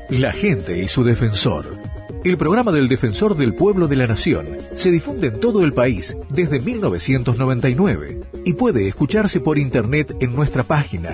La gente y su defensor. El programa del Defensor del Pueblo de la Nación se difunde en todo el país desde 1999 y puede escucharse por internet en nuestra página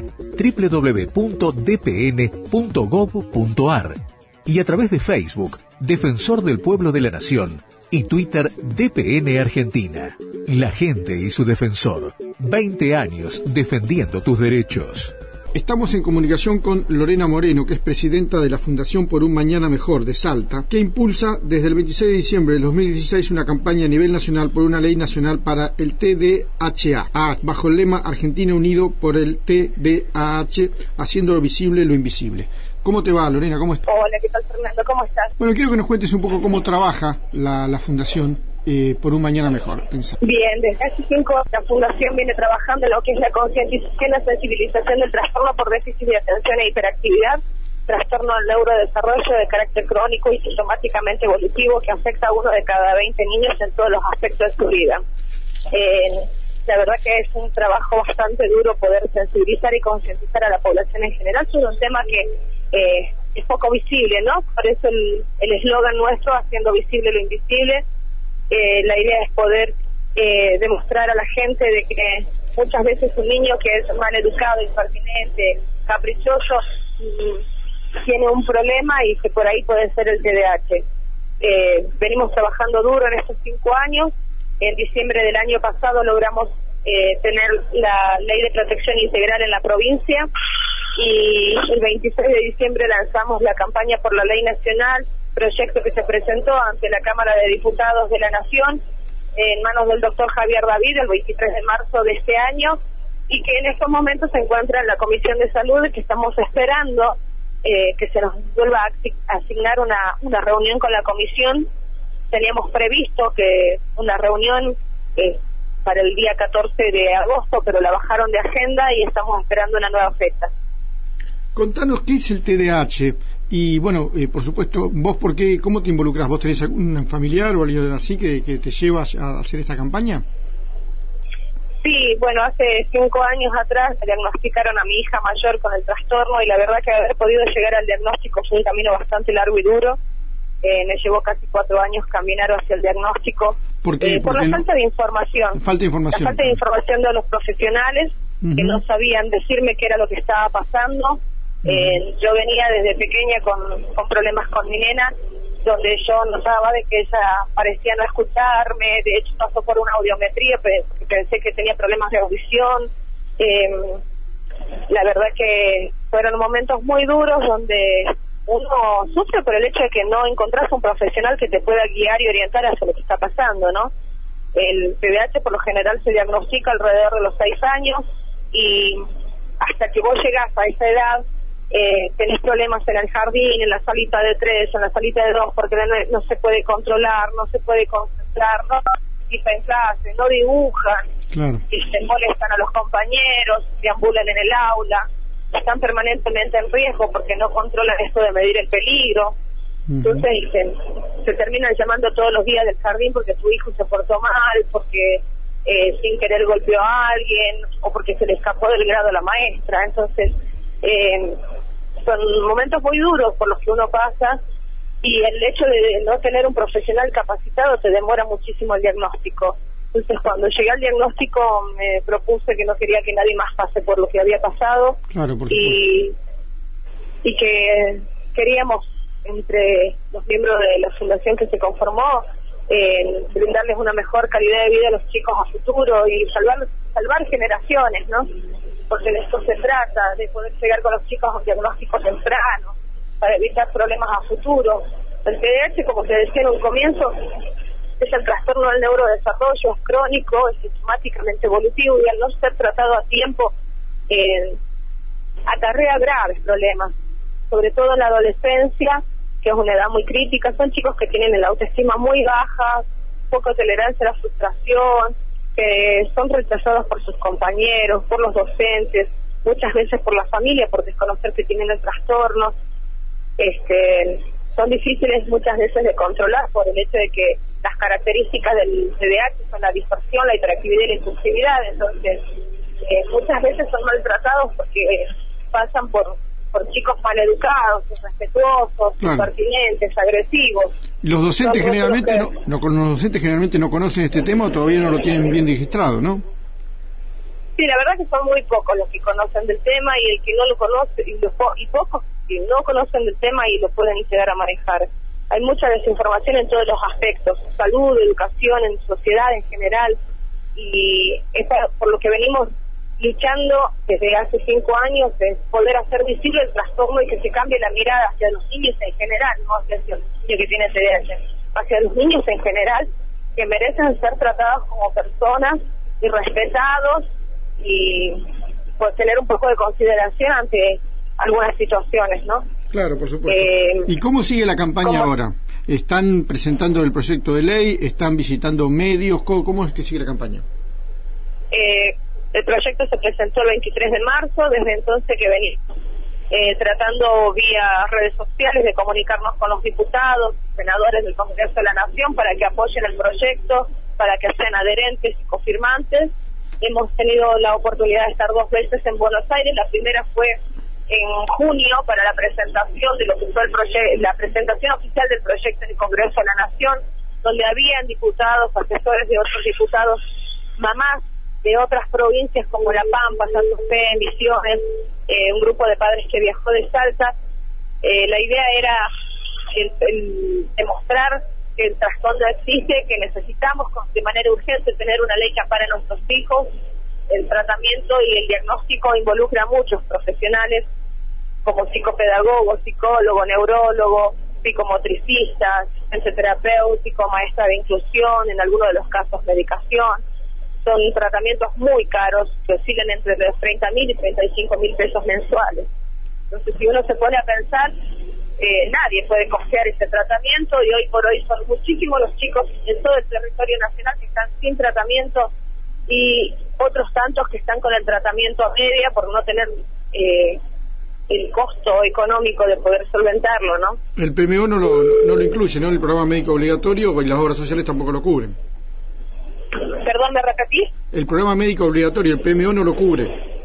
www.dpn.gov.ar y a través de Facebook, Defensor del Pueblo de la Nación, y Twitter, DPN Argentina. La gente y su defensor. 20 años defendiendo tus derechos. Estamos en comunicación con Lorena Moreno, que es presidenta de la Fundación Por un Mañana Mejor de Salta, que impulsa desde el 26 de diciembre del 2016 una campaña a nivel nacional por una ley nacional para el TDAH, bajo el lema Argentina Unido por el TDAH, haciendo visible lo invisible. ¿Cómo te va, Lorena? ¿Cómo estás? Hola, ¿qué tal, Fernando? ¿Cómo estás? Bueno, quiero que nos cuentes un poco cómo trabaja la Fundación Por un Mañana Mejor. Bien, desde hace 5 años la Fundación viene trabajando en lo que es la concientización y la sensibilización del trastorno por déficit de atención e hiperactividad, trastorno del neurodesarrollo de carácter crónico y sistemáticamente evolutivo que afecta a 1 de cada 20 niños en todos los aspectos de su vida. La verdad que es un trabajo bastante duro poder sensibilizar y concientizar a la población en general sobre un tema que es poco visible, ¿no? Por eso el eslogan nuestro, haciendo visible lo invisible. La idea es poder demostrar a la gente de que muchas veces un niño que es mal educado, impertinente, caprichoso, tiene un problema y que por ahí puede ser el TDAH. Venimos trabajando duro en estos 5 años. En diciembre del año pasado logramos tener la Ley de Protección Integral en la provincia y el 26 de diciembre lanzamos la campaña por la Ley Nacional, proyecto que se presentó ante la Cámara de Diputados de la Nación en manos del doctor Javier David el 23 de marzo de este año y que en estos momentos se encuentra en la Comisión de Salud, que estamos esperando que se nos vuelva a asignar una reunión con la comisión. Teníamos previsto que una reunión para el día 14 de agosto, pero la bajaron de agenda y estamos esperando una nueva fecha. Contanos qué es el TDAH y, bueno, por supuesto, vos, ¿cómo te involucrás? ¿Vos tenés algún familiar o alguien así que te lleva a hacer esta campaña? Sí, bueno, hace 5 años atrás diagnosticaron a mi hija mayor con el trastorno y la verdad que haber podido llegar al diagnóstico fue un camino bastante largo y duro. Me llevó casi 4 años caminar hacia el diagnóstico. ¿Por qué? Por la falta de información. Falta de información. La falta de información de los profesionales que no sabían decirme qué era lo que estaba pasando. Yo venía desde pequeña con problemas con mi nena, donde yo notaba de que ella parecía no escucharme. De hecho pasó por una audiometría, pensé que tenía problemas de audición. La verdad que fueron momentos muy duros donde uno sufre por el hecho de que no encontrás un profesional que te pueda guiar y orientar hacia lo que está pasando, ¿no? El TDAH por lo general se diagnostica alrededor de los 6 años y hasta que vos llegás a esa edad tenés problemas en el jardín, en la salita de 3, en la salita de 2, porque no se puede controlar, no se puede concentrar, no participan en clase, no dibujan, claro, y se molestan a los compañeros, deambulan en el aula, están permanentemente en riesgo porque no controlan esto de medir el peligro. Entonces se terminan llamando todos los días del jardín porque tu hijo se portó mal, porque sin querer golpeó a alguien o porque se le escapó del grado a la maestra. Entonces son momentos muy duros por los que uno pasa y el hecho de no tener un profesional capacitado te demora muchísimo el diagnóstico. Entonces cuando llegué al diagnóstico me propuse que no quería que nadie más pase por lo que había pasado. Claro, por y que queríamos, entre los miembros de la fundación que se conformó, brindarles una mejor calidad de vida a los chicos a futuro y salvar generaciones, ¿no? Porque de esto se trata, de poder llegar con los chicos a un diagnóstico temprano para evitar problemas a futuro. El TDAH, como te decía en un comienzo, es el trastorno del neurodesarrollo, es crónico, es sistemáticamente evolutivo y al no ser tratado a tiempo acarrea graves problemas, sobre todo en la adolescencia, que es una edad muy crítica. Son chicos que tienen la autoestima muy baja, poca tolerancia a la frustración, que son rechazados por sus compañeros, por los docentes, muchas veces por la familia, por desconocer que tienen el trastorno. Son difíciles muchas veces de controlar por el hecho de que las características del TDAH son la dispersión, la hiperactividad y la impulsividad. Entonces muchas veces son maltratados porque pasan por por chicos maleducados, irrespetuosos, impertinentes, agresivos. Los docentes generalmente los docentes generalmente no conocen este tema o todavía no lo tienen bien registrado, ¿no? Sí, la verdad que son muy pocos los que conocen del tema, y el que no lo conoce, y pocos que no conocen del tema y lo pueden llegar a manejar. Hay mucha desinformación en todos los aspectos, salud, educación, en sociedad en general, y es por lo que venimos luchando desde hace 5 años, es poder hacer visible el trastorno y que se cambie la mirada hacia los niños en general, no hacia el niño que tiene TDAH, hacia los niños en general, que merecen ser tratados como personas y respetados, y pues tener un poco de consideración ante algunas situaciones, ¿no? Claro, por supuesto. ¿Y cómo sigue la campaña ahora? ¿Están presentando el proyecto de ley? ¿Están visitando medios? ¿Cómo es que sigue la campaña? El proyecto se presentó el 23 de marzo, desde entonces que venimos tratando vía redes sociales de comunicarnos con los diputados, senadores del Congreso de la Nación para que apoyen el proyecto, para que sean adherentes y confirmantes. Hemos tenido la oportunidad de estar 2 veces en Buenos Aires. La primera fue en junio para la presentación de lo que fue la presentación oficial del proyecto en el Congreso de la Nación, donde habían diputados, asesores de otros diputados, mamás de otras provincias como La Pampa, Santa Fe, Misiones, un grupo de padres que viajó de Salta. La idea era el demostrar que el trastorno existe, que necesitamos de manera urgente tener una ley que ampare a nuestros hijos. El tratamiento y el diagnóstico involucra a muchos profesionales, como psicopedagogos, psicólogo, neurólogo, psicomotricistas, centro terapéutico, maestra de inclusión, en algunos de los casos medicación. Son tratamientos muy caros que oscilan entre los 30.000 y 35.000 pesos mensuales. Entonces, si uno se pone a pensar, nadie puede costear ese tratamiento, y hoy por hoy son muchísimos los chicos en todo el territorio nacional que están sin tratamiento, y otros tantos que están con el tratamiento a media por no tener el costo económico de poder solventarlo, ¿no? El PMO no lo incluye, ¿no? El programa médico obligatorio, y las obras sociales tampoco lo cubren. Perdón, ¿me repetís? El programa médico obligatorio, el PMO no lo cubre.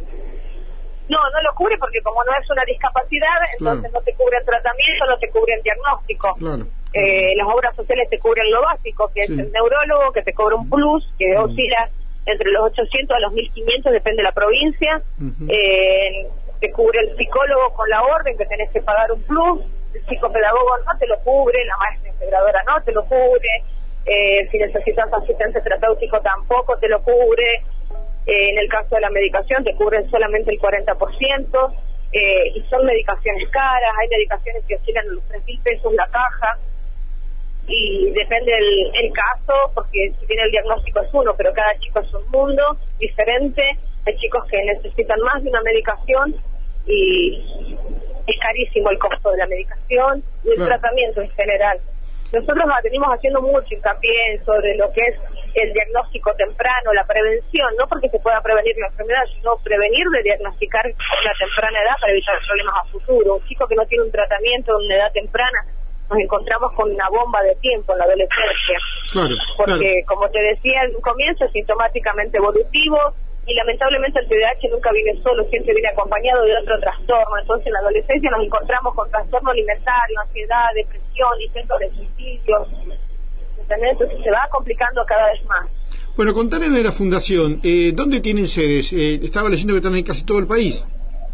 No lo cubre porque como no es una discapacidad, entonces no te cubre el tratamiento, no te cubre el diagnóstico. Claro. Las obras sociales te cubren lo básico, que es el neurólogo, que te cobra un plus, que oscila entre los 800 a los 1.500, depende de la provincia. Te cubre el psicólogo con la orden, que tenés que pagar un plus. El psicopedagogo no te lo cubre, la maestra integradora no te lo cubre. Si necesitas asistente terapéutico tampoco te lo cubre. En el caso de la medicación te cubren solamente el 40%, y son medicaciones caras. Hay medicaciones que oscilan en los 3.000 pesos la caja, y depende el caso, porque si bien el diagnóstico es uno, pero cada chico es un mundo diferente. Hay chicos que necesitan más de una medicación y es carísimo el costo de la medicación y el tratamiento en general. Nosotros venimos haciendo mucho hincapié sobre lo que es el diagnóstico temprano, la prevención, no porque se pueda prevenir la enfermedad, sino prevenir de diagnosticar a una temprana edad para evitar problemas a futuro. Un chico que no tiene un tratamiento en una edad temprana, nos encontramos con una bomba de tiempo en la adolescencia. Porque, como te decía, el comienzo es sintomáticamente evolutivo, y lamentablemente el TDAH nunca viene solo, siempre viene acompañado de otro trastorno. Entonces en la adolescencia nos encontramos con trastorno alimentario, ansiedad, depresión, intentos de suicidio. Entonces se va complicando cada vez más. Bueno, contale de la fundación, ¿dónde tienen sedes? Estaba leyendo que están en casi todo el país.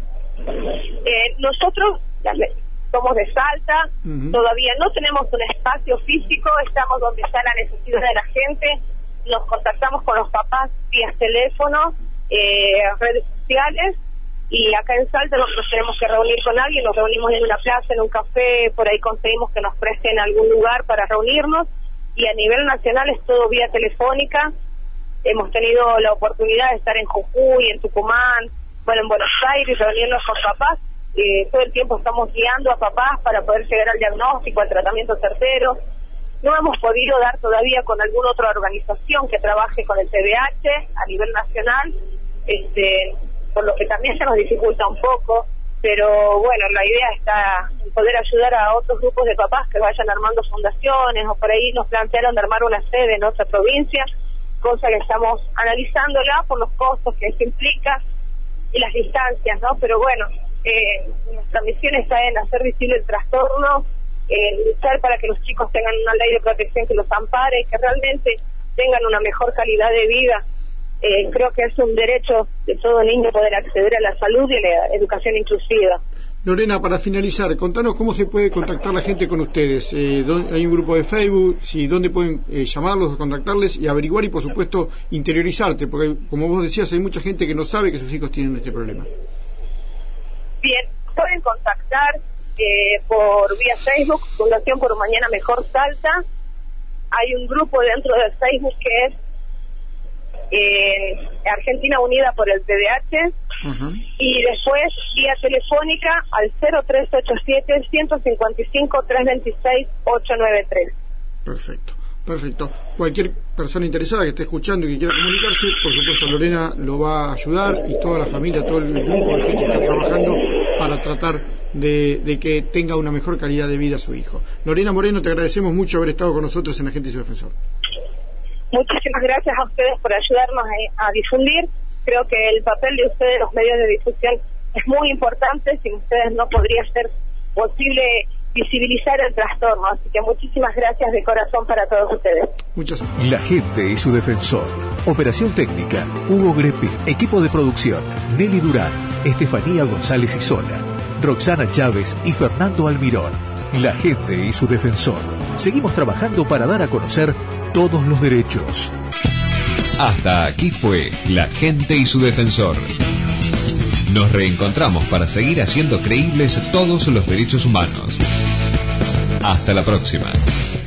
Nosotros somos de Salta, todavía no tenemos un espacio físico, estamos donde está la necesidad de la gente. Nos contactamos con los papás vía teléfono, redes sociales, y acá en Salta nosotros tenemos que reunir con alguien, nos reunimos en una plaza, en un café, por ahí conseguimos que nos presten algún lugar para reunirnos, y a nivel nacional es todo vía telefónica. Hemos tenido la oportunidad de estar en Jujuy, en Tucumán, en Buenos Aires, reunirnos con papás. Todo el tiempo estamos guiando a papás para poder llegar al diagnóstico, al tratamiento certero. No hemos podido dar todavía con alguna otra organización que trabaje con el TDAH a nivel nacional, por lo que también se nos dificulta un poco, pero bueno, la idea está en poder ayudar a otros grupos de papás que vayan armando fundaciones, o por ahí nos plantearon de armar una sede en otra provincia, cosa que estamos analizándola por los costos que eso implica y las distancias, ¿no? Pero bueno, nuestra misión está en hacer visible el trastorno, luchar para que los chicos tengan una ley de protección que los ampare y que realmente tengan una mejor calidad de vida. Creo que es un derecho de todo niño poder acceder a la salud y a la educación inclusiva. Lorena, para finalizar, contanos cómo se puede contactar la gente con ustedes. Hay un grupo de Facebook, dónde pueden llamarlos, contactarles y averiguar y, por supuesto, interiorizarte, porque, como vos decías, hay mucha gente que no sabe que sus hijos tienen este problema. Bien, pueden contactar por vía Facebook, Fundación por un Mañana Mejor Salta. Hay un grupo dentro de Facebook que es Argentina Unida por el TDAH. Y después vía telefónica al 0387-155-326-893. Perfecto. Cualquier persona interesada que esté escuchando y que quiera comunicarse, por supuesto Lorena lo va a ayudar, y toda la familia, todo el grupo de gente que está trabajando para tratar de que tenga una mejor calidad de vida a su hijo. Lorena Moreno, te agradecemos mucho haber estado con nosotros en Agente y su Defensor. Muchísimas gracias a ustedes por ayudarnos a difundir. Creo que el papel de ustedes, los medios de difusión, es muy importante. Sin ustedes no podría ser posible visibilizar el trastorno. Así que muchísimas gracias de corazón para todos ustedes. Muchas gracias. La Gente y su Defensor. Operación técnica, Hugo Grepi. Equipo de producción, Nelly Durán, Estefanía González Isola, Roxana Chávez y Fernando Almirón. La Gente y su Defensor. Seguimos trabajando para dar a conocer todos los derechos. Hasta aquí fue La Gente y su Defensor. Nos reencontramos para seguir haciendo creíbles todos los derechos humanos. Hasta la próxima.